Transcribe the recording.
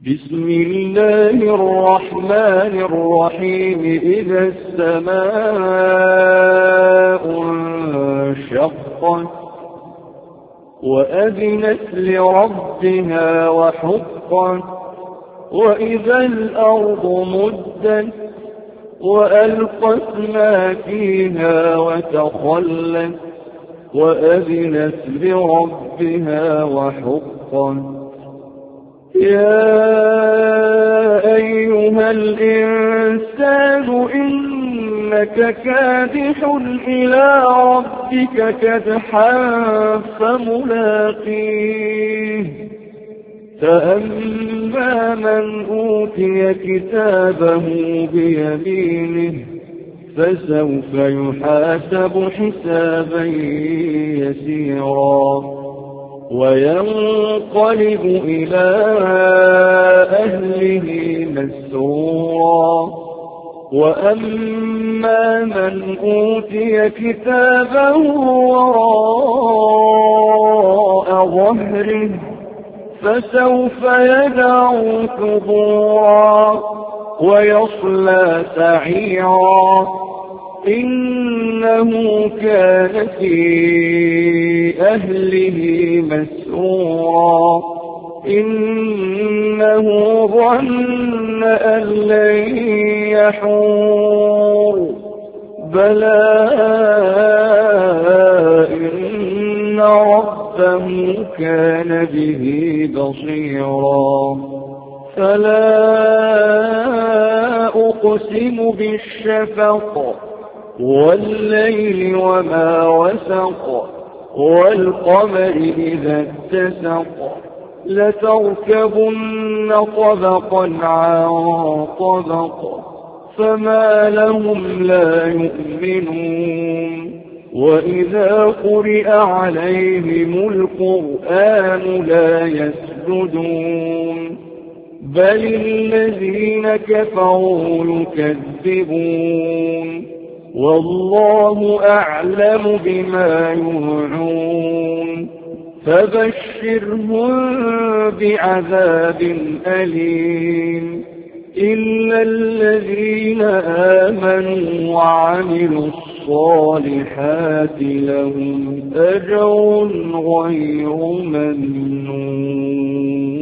بسم الله الرحمن الرحيم إذا السماء انشقت وأذنت لربها وحقت وإذا الأرض مدت وألقت ما فيها وتخلت وأذنت لربها وحقت يا أيها الإنسان إنك كادح إلى ربك كدحا فملاقيه فأما من أوتي كتابه بيمينه فسوف يحاسب حسابا يسيرا وينقلب إلى أهله مسرورا وأما من أوتي كتابه وراء ظهره فسوف يدعو ثبورا ويصلى سعيرا إنه كان في أهله مسرورا إنه ظن أن لن يحور بلى إن ربه كان به بصيرا فلا أقسم بالشفق والليل وما وسق والقمر إذا اتسق لتركبن طبقا عن طبق فما لهم لا يؤمنون وإذا قرئ عليهم القرآن لا يسجدون بل الذين كفروا يكذبون والله أعلم بما يوعون فبشرهم بعذاب أليم إلا الذين آمنوا وعملوا الصالحات لهم أجر غير ممنون.